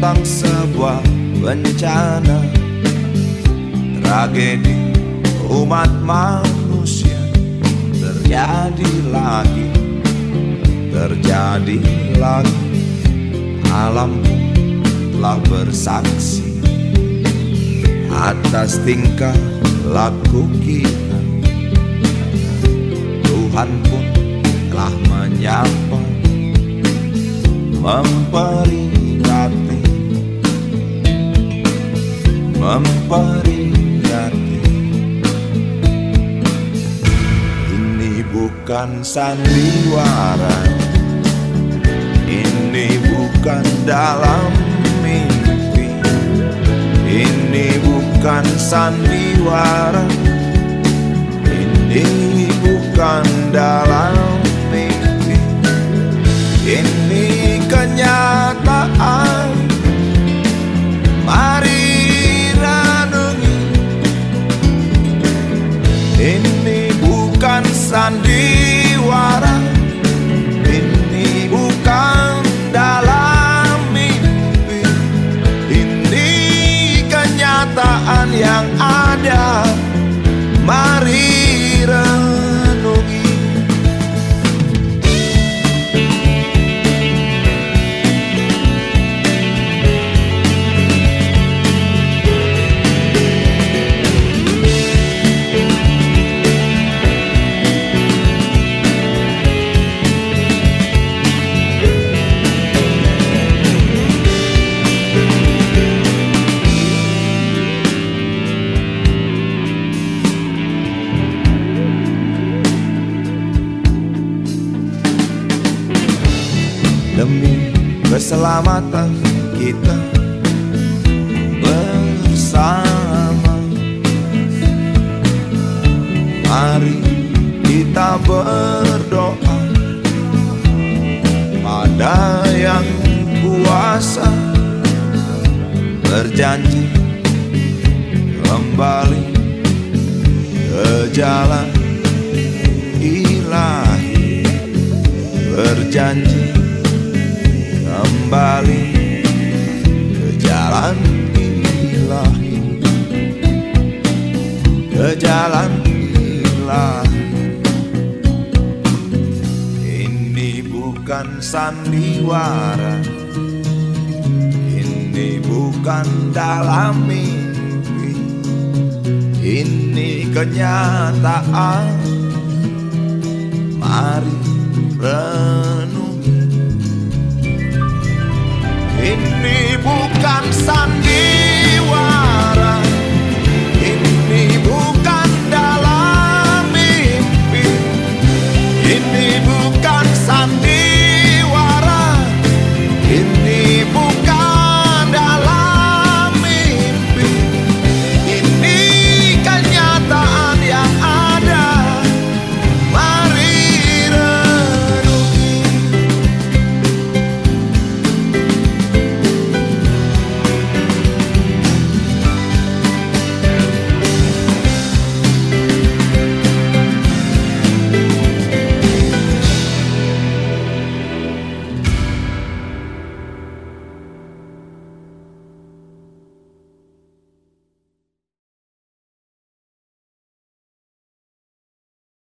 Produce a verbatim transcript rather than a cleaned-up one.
tentang sebuah bencana, tragedi umat manusia terjadi lagi, terjadi lagi. Alam pun telah bersaksi atas tingkah laku kita. Tuhan pun telah menyapa, memperingati, memperingati. Ini bukan sandiwara, ini bukan dalam mimpi, ini bukan sandiwara, ini bukan dalam mimpi, ini kenyataan. Mari renungi, ini bukan sandiwara, ini bukan dalam mimpi, ini kenyataan yang ada. Mari renungi. Demi keselamatan kita bersama, mari kita berdoa pada Yang Kuasa, berjanji kembali ke jalan ilahi, berjanji kembali ke jalan ilahi, ke jalan ilahi. Ini bukan sandiwara, ini bukan dalam mimpi, ini kenyataan. Mari renungi. Ini bukan sandiwara,